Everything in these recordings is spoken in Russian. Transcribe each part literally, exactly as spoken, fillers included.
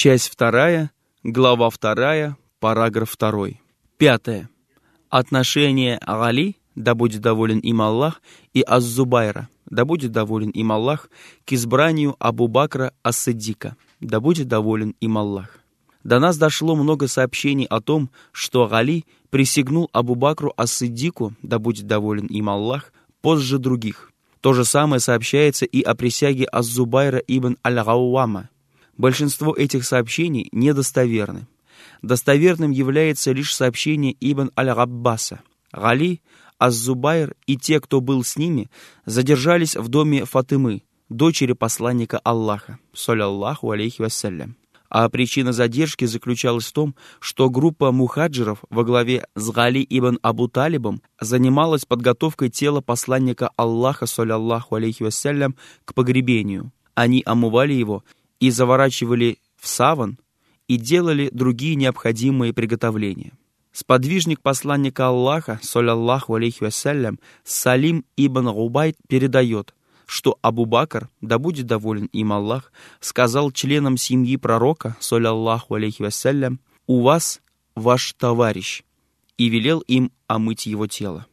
Часть вторая, глава вторая, параграф второй. Пятое. Отношение Али, да будет доволен им Аллах, и Аз-Зубайра, да будет доволен им Аллах, к избранию Абу Бакра ас-Сиддика, да будет доволен им Аллах. До нас дошло много сообщений о том, что Али присягнул Абу Бакру ас-Сиддику, да будет доволен им Аллах, позже других. То же самое сообщается и о присяге Аз-Зубайра ибн аль-Гауама. Большинство этих сообщений недостоверны. Достоверным является лишь сообщение ибн аль-Габбаса. Али, Аз-Зубайр и те, кто был с ними, задержались в доме Фатымы, дочери посланника Аллаха, саллаллаху алейхи вассалям. А причина задержки заключалась в том, что группа мухаджиров во главе с Али ибн Абу Талибом занималась подготовкой тела посланника Аллаха, саллаллаху алейхи вассалям, к погребению. Они омывали его и заворачивали в саван и делали другие необходимые приготовления. Сподвижник посланника Аллаха, саллаллаху алейхи вассалям, Салим ибн Губайд передает, что Абу Бакр, да будет доволен им Аллах, сказал членам семьи пророка, саллаллаху алейхи вассалям, «У вас ваш товарищ», и велел им омыть его тело.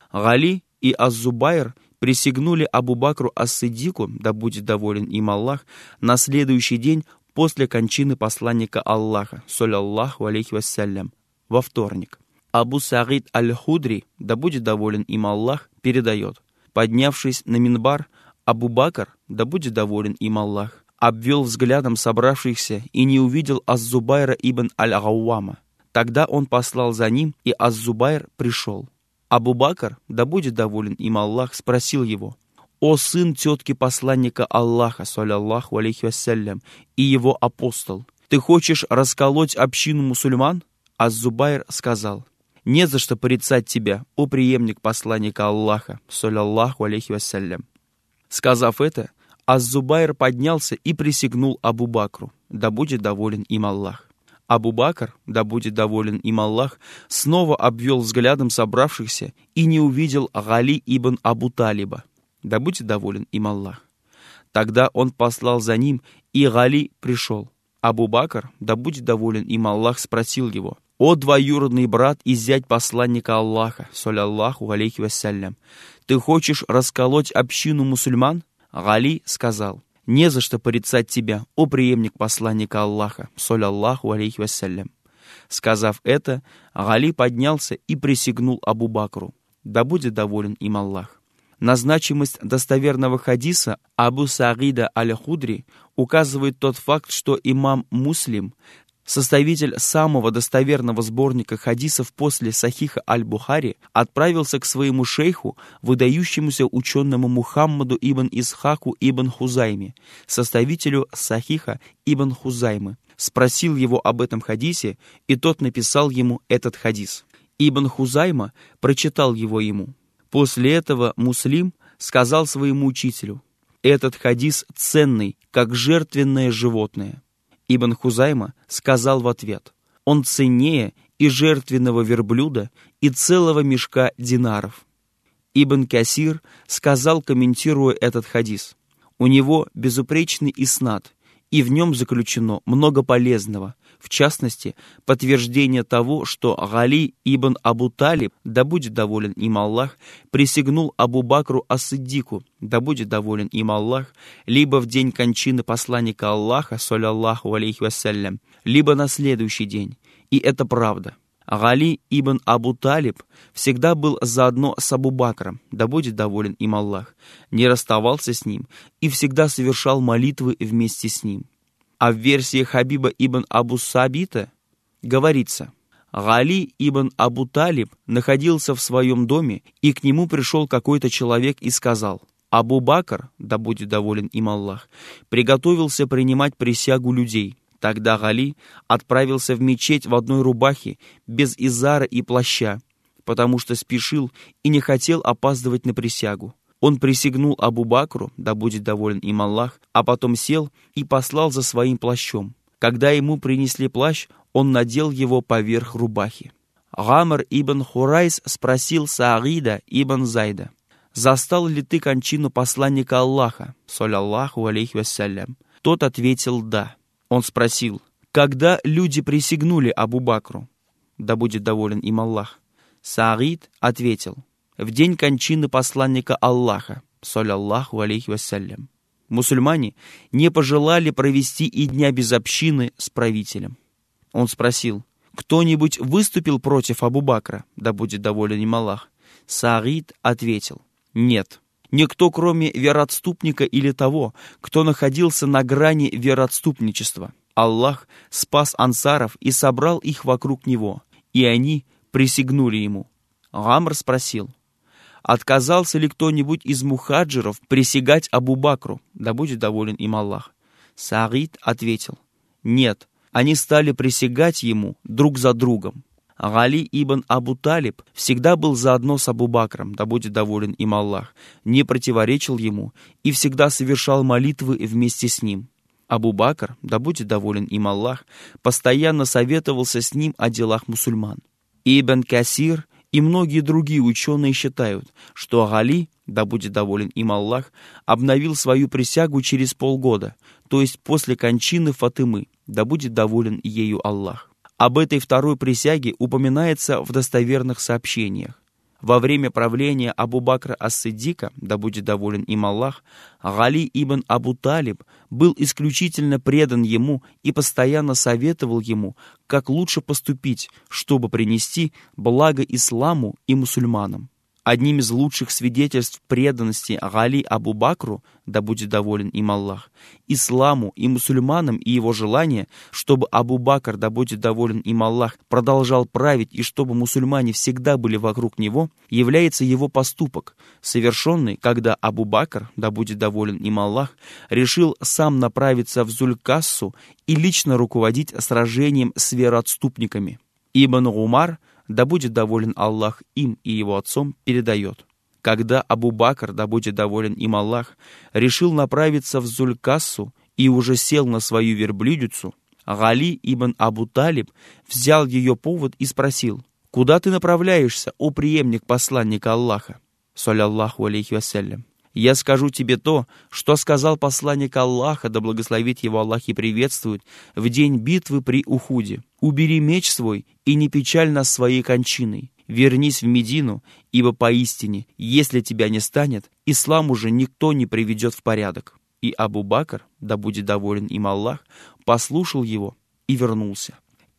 Али и Аз-Зубайр присягнули Абу Бакру ас-Сиддику, да будет доволен им Аллах, на следующий день после кончины посланника Аллаха, саллаллаху алейхи вассалям, во вторник. Абу Саид аль-Худри, да будет доволен им Аллах, передает, поднявшись на минбар, Абу Бакр, да будет доволен им Аллах, обвел взглядом собравшихся и не увидел Аз-Зубайра ибн аль-Гауама. Тогда он послал за ним, и Аз-Зубайр пришел. Абу Бакр, да будет доволен им Аллах, спросил его: «О сын тетки посланника Аллаха, саллаллаху алейхи вассалям, и его апостол, ты хочешь расколоть общину мусульман?» Аз-Зубайр сказал: «Не за что порицать тебя, о преемник посланника Аллаха, саллаллаху алейхи вассалям». Сказав это, Аз-Зубайр поднялся и присягнул Абу Бакру, да будет доволен им Аллах. Абу Бакр, да будет доволен им Аллах, снова обвел взглядом собравшихся и не увидел Али ибн Абу Талиба, да будет доволен им Аллах. Тогда он послал за ним, и Али пришел. Абу Бакр, да будет доволен им Аллах, спросил его: «О двоюродный брат и зять посланника Аллаха, саллаллаху алейхи вассалям, ты хочешь расколоть общину мусульман?» Али сказал: «Не за что порицать тебя, о преемник посланника Аллаха, саллаллаху алейхи вассалям». Сказав это, Али поднялся и присягнул Абу Бакру, да будет доволен им Аллах. На значимость достоверного хадиса Абу Саида аль-Худри указывает тот факт, что имам Муслим, составитель самого достоверного сборника хадисов после Сахиха аль-Бухари, отправился к своему шейху, выдающемуся ученому Мухаммаду ибн Исхаку ибн Хузайме, составителю Сахиха ибн Хузаймы, спросил его об этом хадисе, и тот написал ему этот хадис. Ибн Хузайма прочитал его ему. После этого Муслим сказал своему учителю: «Этот хадис ценный, как жертвенное животное». Ибн Хузайма сказал в ответ: «Он ценнее и жертвенного верблюда, и целого мешка динаров». Ибн Касир сказал, комментируя этот хадис: «У него безупречный иснад, и в нем заключено много полезного, в частности, подтверждение того, что Али ибн Абу Талиб, да будет доволен им Аллах, присягнул Абу Бакру ас-Сиддику, да будет доволен им Аллах, либо в день кончины посланника Аллаха, саллаллаху алейхи вассалям, либо на следующий день. И это правда. Али ибн Абу Талиб всегда был заодно с Абу Бакром, да будет доволен им Аллах, не расставался с ним и всегда совершал молитвы вместе с ним». А в версии Хабиба ибн Абу Сабита говорится: «Али ибн Абу Талиб находился в своем доме, и к нему пришел какой-то человек и сказал: Абу Бакр, да будет доволен им Аллах, приготовился принимать присягу людей». Тогда Али отправился в мечеть в одной рубахе, без изара и плаща, потому что спешил и не хотел опаздывать на присягу. Он присягнул Абу Бакру, да будет доволен им Аллах, а потом сел и послал за своим плащом. Когда ему принесли плащ, он надел его поверх рубахи. Гамр ибн Хурайс спросил Саида ибн Зайда: «Застал ли ты кончину посланника Аллаха, саллаллаху алейхи вассалям?» Тот ответил: «Да». Он спросил: Когда люди присягнули Абу Бакру, да будет доволен им Аллах, Саид ответил: в день кончины посланника Аллаха, саллаллаху алейхи вассалям, мусульмане не пожелали провести и дня без общины с правителем. Он спросил: кто-нибудь выступил против Абу Бакра, да будет доволен им Аллах? Саид ответил: нет, никто, кроме вероотступника или того, кто находился на грани вероотступничества. Аллах спас ансаров и собрал их вокруг него, и они присягнули ему. Гамр спросил: отказался ли кто-нибудь из мухаджиров присягать Абу Бакру, да будет доволен им Аллах? Саид ответил: нет, они стали присягать ему друг за другом. Гали ибн Абу Талиб всегда был заодно с Абу Бакром, да будет доволен им Аллах, не противоречил ему и всегда совершал молитвы вместе с ним. Абу Бакр, да будет доволен им Аллах, постоянно советовался с ним о делах мусульман. Ибн Касир и многие другие ученые считают, что Гали, да будет доволен им Аллах, обновил свою присягу через полгода, то есть после кончины Фатымы, да будет доволен ею Аллах. Об этой второй присяге упоминается в достоверных сообщениях. Во время правления Абу Бакра ас-Сиддика, да будет доволен им Аллах, Гали ибн Абу Талиб был исключительно предан ему и постоянно советовал ему, как лучше поступить, чтобы принести благо исламу и мусульманам. Одним из лучших свидетельств преданности Гали Абу Бакру, да будет доволен им Аллах, исламу и мусульманам и его желание, чтобы Абу Бакр, да будет доволен им Аллах, продолжал править и чтобы мусульмане всегда были вокруг него, является его поступок, совершенный, когда Абу Бакр, да будет доволен им Аллах, решил сам направиться в Зуль-Кассу и лично руководить сражением с вероотступниками. Ибн Умар, да будет доволен Аллах им и его отцом, передает: когда Абу Бакр, да будет доволен им Аллах, решил направиться в Зуль-Кассу и уже сел на свою верблюдицу, Гали ибн Абу Талиб взял ее повод и спросил: куда ты направляешься, о преемник посланника Аллаха, саллаллаху алейхи вассалям? Я скажу тебе то, что сказал посланник Аллаха, да благословит его Аллах и приветствует, в день битвы при Ухуде: убери меч свой и не печаль нас своей кончиной. Вернись в Медину, ибо поистине, если тебя не станет, ислам уже никто не приведет в порядок. И Абу Бакр, да будет доволен им Аллах, послушал его и вернулся.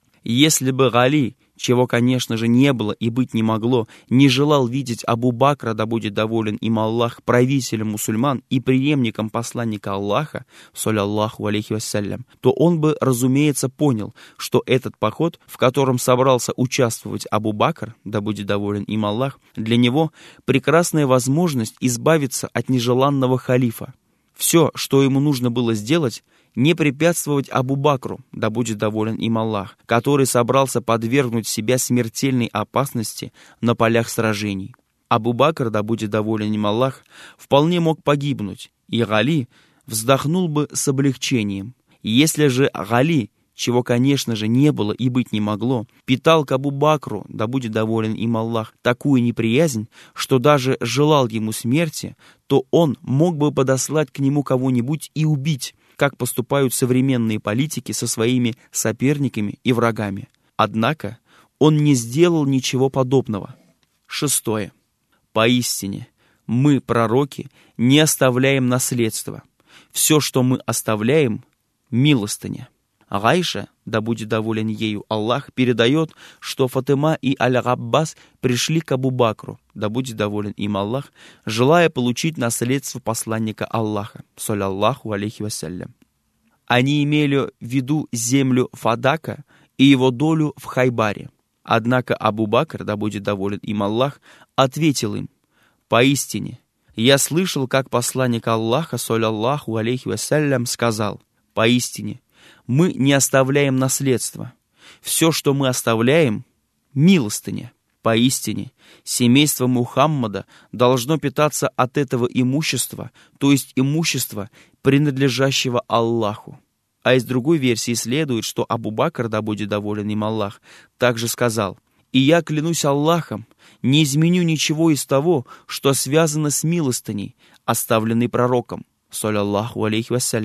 Если бы Гали, чего, конечно же, не было и быть не могло, не желал видеть Абу Бакра, да будет доволен им Аллах, правителем мусульман и преемником посланника Аллаха, саллаллаху алейхи вассалям, то он бы, разумеется, понял, что этот поход, в котором собрался участвовать Абу Бакр, да будет доволен им Аллах, для него прекрасная возможность избавиться от нежеланного халифа. Все, что ему нужно было сделать, не препятствовать Абу Бакру, да будет доволен им Аллах, который собрался подвергнуть себя смертельной опасности на полях сражений. Абу Бакр, да будет доволен им Аллах, вполне мог погибнуть, и Гали вздохнул бы с облегчением. Если же Гали, чего, конечно же, не было и быть не могло, питал к Абу Бакру, да будет доволен им Аллах, такую неприязнь, что даже желал ему смерти, то он мог бы подослать к нему кого-нибудь и убить, как поступают современные политики со своими соперниками и врагами. Однако он не сделал ничего подобного. Шестое. Поистине, мы, пророки, не оставляем наследства. Все, что мы оставляем, милостыня. Гайша, да будет доволен ею Аллах, передает, что Фатыма и Аль-Габбас пришли к Абу Бакру, да будет доволен им Аллах, желая получить наследство посланника Аллаха, саллаллаху алейхи вассалям. Они имели в виду землю Фадака и его долю в Хайбаре. Однако Абу Бакр, да будет доволен им Аллах, ответил им: поистине, я слышал, как посланник Аллаха, саллаллаху алейхи вассалям, сказал: поистине, мы не оставляем наследство. Все, что мы оставляем, милостыня. Поистине, семейство Мухаммада должно питаться от этого имущества, то есть имущества, принадлежащего Аллаху. А из другой версии следует, что Абу Бакр, да будет доволен им Аллах, также сказал: «И я клянусь Аллахом, не изменю ничего из того, что связано с милостыней, оставленной пророком, саллаллаху алейхи вассалям».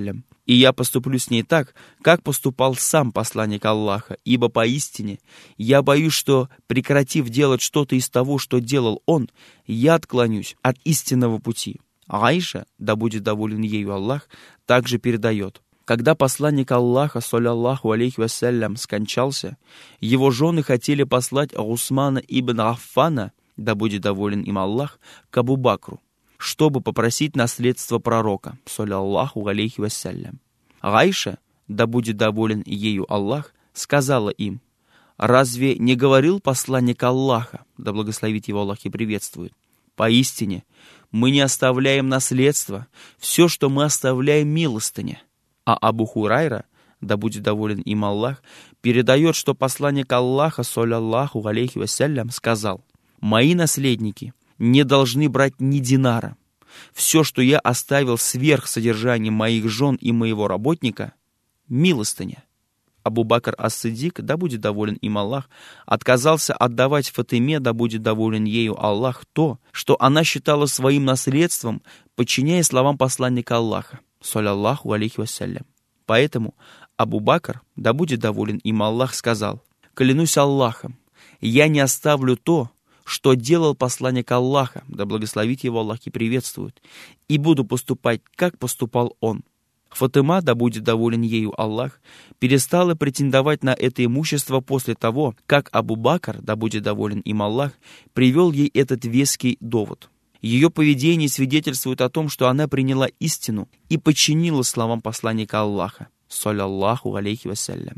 И я поступлю с ней так, как поступал сам посланник Аллаха, ибо поистине я боюсь, что, прекратив делать что-то из того, что делал он, я отклонюсь от истинного пути». Аиша, да будет доволен ею Аллах, также передает: когда посланник Аллаха, саллаллаху алейхи вассалям, скончался, его жены хотели послать Усмана ибн Аффана, да будет доволен им Аллах, к Абу Бакру, чтобы попросить наследство пророка, саллаллаху алейхи вассалям. Аиша, да будет доволен ею Аллах, сказала им: «Разве не говорил посланник Аллаха, да благословит его Аллах и приветствует: поистине мы не оставляем наследство, все, что мы оставляем, милостыня». А Абу Хурайра, да будет доволен им Аллах, передает, что посланник Аллаха, саллаллаху алейхи вассалям, сказал: «Мои наследники не должны брать ни динара. Все, что я оставил сверх содержания моих жен и моего работника, милостыня». Абу Бакр ас-Сиддик, да будет доволен им Аллах, отказался отдавать Фатиме, да будет доволен ею Аллах, то, что она считала своим наследством, подчиняя словам посланника Аллаха, саллаллаху алейхи вассалям. Поэтому Абу Бакр, да будет доволен им Аллах, сказал: «Клянусь Аллахом, я не оставлю то, что делал посланник Аллаха, да благословит его Аллах и приветствует, и буду поступать, как поступал он». Фатима, да будет доволен ею Аллах, перестала претендовать на это имущество после того, как Абу Бакр, да будет доволен им Аллах, привел ей этот веский довод. Ее поведение свидетельствует о том, что она приняла истину и подчинила словам посланника Аллаха, саллаллаху алейхи вассалям.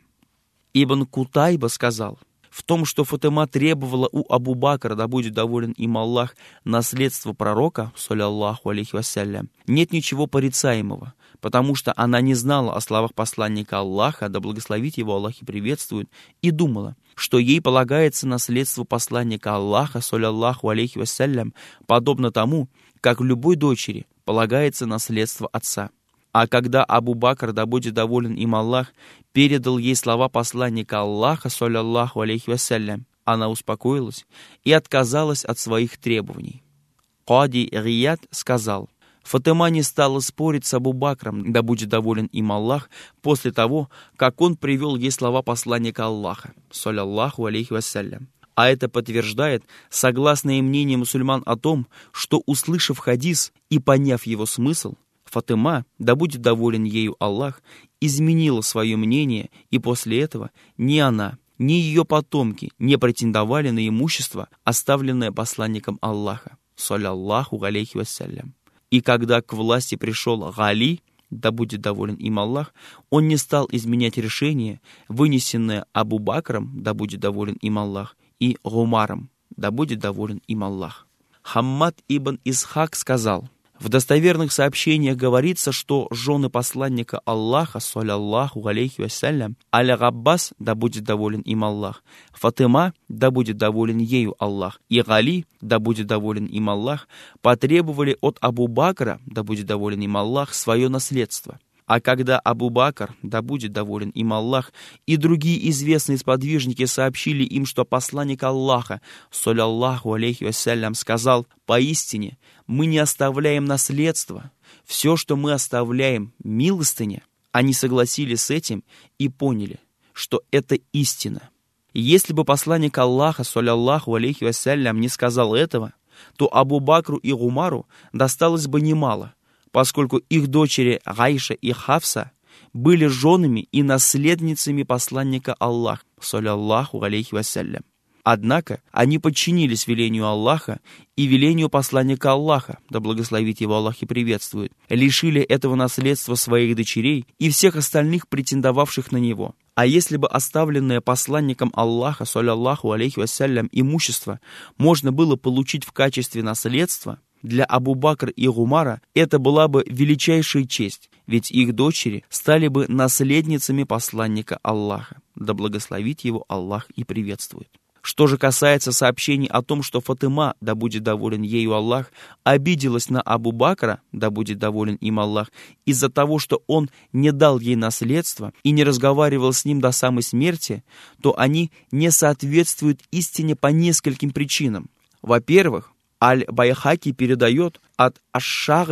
Ибн Кутайба сказал: в том, что Фатима требовала у Абу Бакра, да будет доволен им Аллах, наследство пророка, саллаллаху алейхи вассалям, нет ничего порицаемого, потому что она не знала о словах посланника Аллаха, да благословит его Аллах и приветствует, и думала, что ей полагается наследство посланника Аллаха, саллаллаху алейхи вассалям, подобно тому, как любой дочери полагается наследство отца. А когда Абу Бакр, да будет доволен им Аллах, передал ей слова посланника Аллаха, саллаллаху алейхи вассалям, она успокоилась и отказалась от своих требований. Кади Рияд сказал: Фатима не стала спорить с Абу Бакром, да будет доволен им Аллах, после того, как он привел ей слова посланника Аллаха, саллаллаху алейхи вассалям. А это подтверждает согласное мнение мусульман о том, что, услышав хадис и поняв его смысл, Фатима, да будет доволен ею Аллах, изменила свое мнение, и после этого ни она, ни ее потомки не претендовали на имущество, оставленное посланником Аллаха, саллаллаху алейхи вассалям. И когда к власти пришел Гали, да будет доволен им Аллах, он не стал изменять решение, вынесенное Абу Бакром, да будет доволен им Аллах, и Умаром, да будет доволен им Аллах. Хаммад ибн Исхак сказал: в достоверных сообщениях говорится, что жены посланника Аллаха, саллаллаху алейхи вассалям, Аль-Габбас, да будет доволен им Аллах, Фатима, да будет доволен ею Аллах, и Гали, да будет доволен им Аллах, потребовали от Абу Бакра, да будет доволен им Аллах, свое наследство. А когда Абу Бакр, да будет доволен им Аллах, и другие известные сподвижники сообщили им, что посланник Аллаха, саллаллаху алейхи вассалям, сказал: поистине мы не оставляем наследство, все, что мы оставляем, милостыня, они согласились с этим и поняли, что это истина. И если бы посланник Аллаха, саллаллаху алейхи вассалям, не сказал этого, то Абу Бакру и Умару досталось бы немало, поскольку их дочери Аиша и Хафса были женами и наследницами посланника Аллаха, саллаллаху алейхи вассалям. Однако они подчинились велению Аллаха и велению посланника Аллаха, да благословит его Аллах и приветствует, лишили этого наследства своих дочерей и всех остальных претендовавших на него. А если бы оставленное посланником Аллаха, саллаллаху алейхи вассалям, имущество можно было получить в качестве наследства, для Абу Бакр и Умара это была бы величайшая честь, ведь их дочери стали бы наследницами посланника Аллаха, да благословит его Аллах и приветствует. Что же касается сообщений о том, что Фатима, да будет доволен ею Аллах, обиделась на Абу Бакра, да будет доволен им Аллах, из-за того, что он не дал ей наследство и не разговаривал с ним до самой смерти, то они не соответствуют истине по нескольким причинам. Во-первых, Аль-Байхаки передает от Аш-Шагби,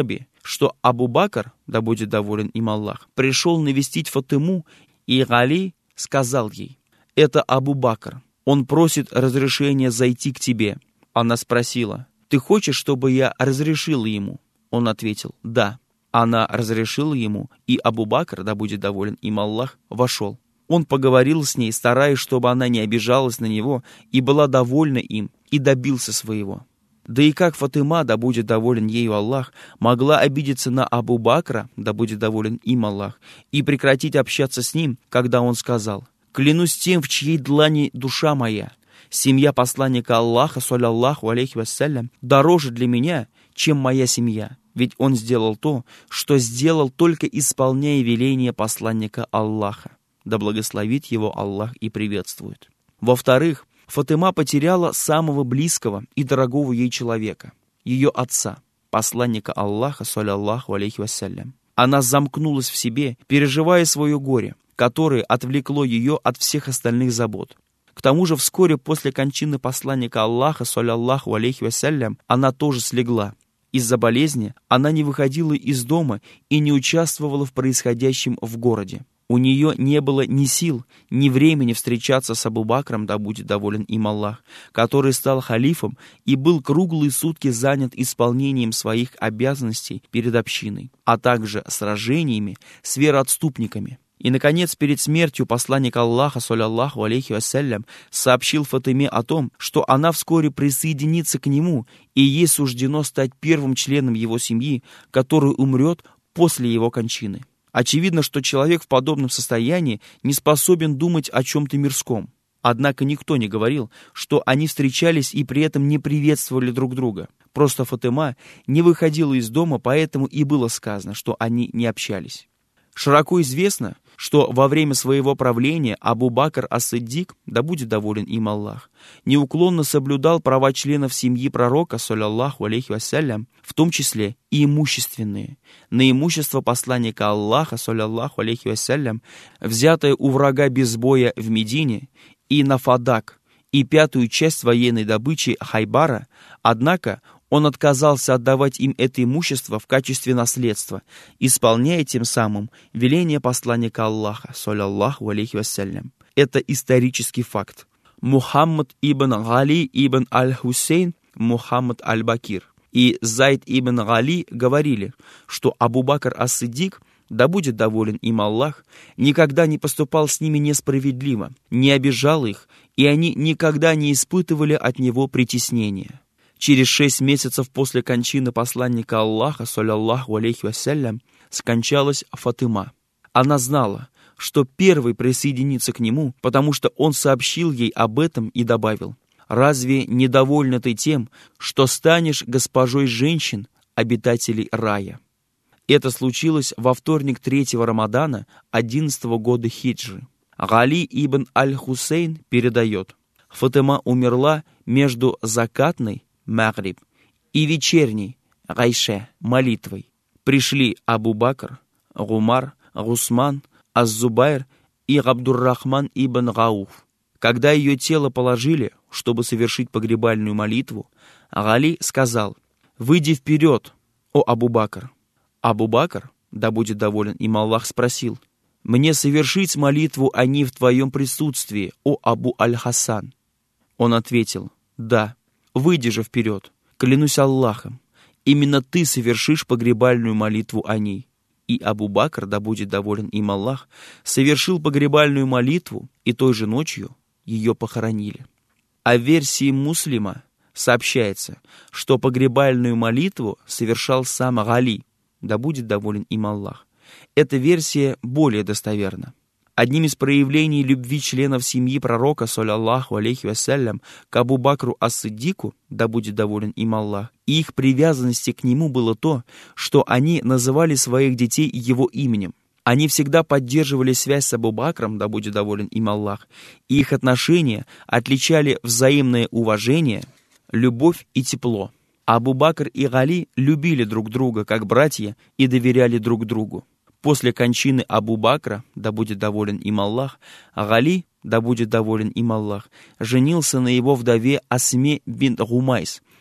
что Абу Бакр, да будет доволен им Аллах, пришел навестить Фатиму, и Али сказал ей: «Это Абу Бакр, он просит разрешения зайти к тебе». Она спросила: «Ты хочешь, чтобы я разрешила ему?» Он ответил: «Да». Она разрешила ему, и Абу Бакр, да будет доволен им Аллах, вошел. Он поговорил с ней, стараясь, чтобы она не обижалась на него, и была довольна им, и добился своего. Да и как Фатима, да будет доволен ею Аллах, могла обидеться на Абу Бакра, да будет доволен им Аллах, и прекратить общаться с ним, когда он сказал: «Клянусь тем, в чьей длани душа моя, семья посланника Аллаха, саллаллаху алейхи вассалям, дороже для меня, чем моя семья, ведь он сделал то, что сделал, только исполняя веление посланника Аллаха, да благословит его Аллах и приветствует». Во-вторых, Фатима потеряла самого близкого и дорогого ей человека, ее отца, посланника Аллаха, саллаллаху алейхи вассалям. Она замкнулась в себе, переживая свое горе, которое отвлекло ее от всех остальных забот. К тому же вскоре после кончины посланника Аллаха, саллаллаху алейхи вассалям, она тоже слегла. Из-за болезни она не выходила из дома и не участвовала в происходящем в городе. У нее не было ни сил, ни времени встречаться с Абу Бакром, да будет доволен им Аллах, который стал халифом и был круглые сутки занят исполнением своих обязанностей перед общиной, а также сражениями с вероотступниками. И, наконец, перед смертью посланник Аллаха, саллаллаху алейхи вассалям, сообщил Фатиме о том, что она вскоре присоединится к нему, и ей суждено стать первым членом его семьи, который умрет после его кончины. Очевидно, что человек в подобном состоянии не способен думать о чем-то мирском. Однако никто не говорил, что они встречались и при этом не приветствовали друг друга. Просто Фатима не выходила из дома, поэтому и было сказано, что они не общались. Широко известно, что во время своего правления Абу Бакр ас-Сиддик, да будет доволен им Аллах, неуклонно соблюдал права членов семьи пророка, саллаллаху алейхи вассалям, в том числе и имущественные. На имущество посланника Аллаха, саллаллаху алейхи вассалям, взятое у врага без боя в Медине, и на Фадак, и пятую часть военной добычи Хайбара, однако он отказался отдавать им это имущество в качестве наследства, исполняя тем самым веление посланника Аллаха, саллаллаху алейхи вассалям. Это исторический факт. Мухаммад ибн Гали ибн аль-Хусейн, Мухаммад аль-Бакир и Зайд ибн Гали говорили, что Абу Бакр ас-Сиддик, да будет доволен им Аллах, никогда не поступал с ними несправедливо, не обижал их, и они никогда не испытывали от него притеснения. Через шесть месяцев после кончины посланника Аллаха, саллаллаху алейхи вассалям, скончалась Фатима. Она знала, что первой присоединится к нему, потому что он сообщил ей об этом и добавил: «Разве недовольна ты тем, что станешь госпожой женщин, обитателей рая?» Это случилось во вторник третьего Рамадана одиннадцатого года хиджры. Гали ибн аль-Хусейн передает: Фатима умерла между закатной Магриб и вечерней Гайше молитвой. Пришли Абу Бакр, Гумар, Гусман, Аз-Зубайр и Абдуррахман ибн Гауф. Когда ее тело положили, чтобы совершить погребальную молитву, Гали сказал: «Выйди вперед, о Абу Бакр». Абу Бакр, да будет доволен им Аллах, спросил: «Мне совершить молитву о ней в твоем присутствии, о Абу Аль-Хасан?» Он ответил: «Да». «Выйди же вперед, клянусь Аллахом, именно ты совершишь погребальную молитву о ней». И Абу Бакр, да будет доволен им Аллах, совершил погребальную молитву, и той же ночью ее похоронили. О версии Муслима сообщается, что погребальную молитву совершал сам Гали, да будет доволен им Аллах. Эта версия более достоверна. Одним из проявлений любви членов семьи пророка, саллаллаху алейхи вассалям, к Абу Бакру ас-Сиддику, да будет доволен им Аллах, и их привязанности к нему было то, что они называли своих детей его именем. Они всегда поддерживали связь с Абу Бакром, да будет доволен им Аллах, и их отношения отличали взаимное уважение, любовь и тепло. Абу Бакр и Гали любили друг друга как братья и доверяли друг другу. После кончины Абу Бакра, да будет доволен им Аллах, Гали, да будет доволен им Аллах, женился на его вдове Асме бинт Гумайс,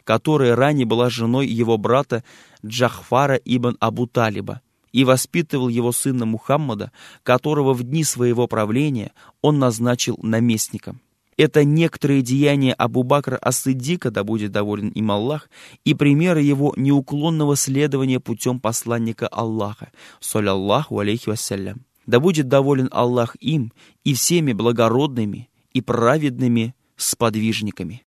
которая ранее была женой его брата Джахфара ибн Абу Талиба, и воспитывал его сына Мухаммада, которого в дни своего правления он назначил наместником. Это некоторые деяния Абу Бакра ас-Сиддика, да будет доволен им Аллах, и примеры его неуклонного следования путем посланника Аллаха, саллаллаху алейхи вассалям. Да будет доволен Аллах им и всеми благородными и праведными сподвижниками.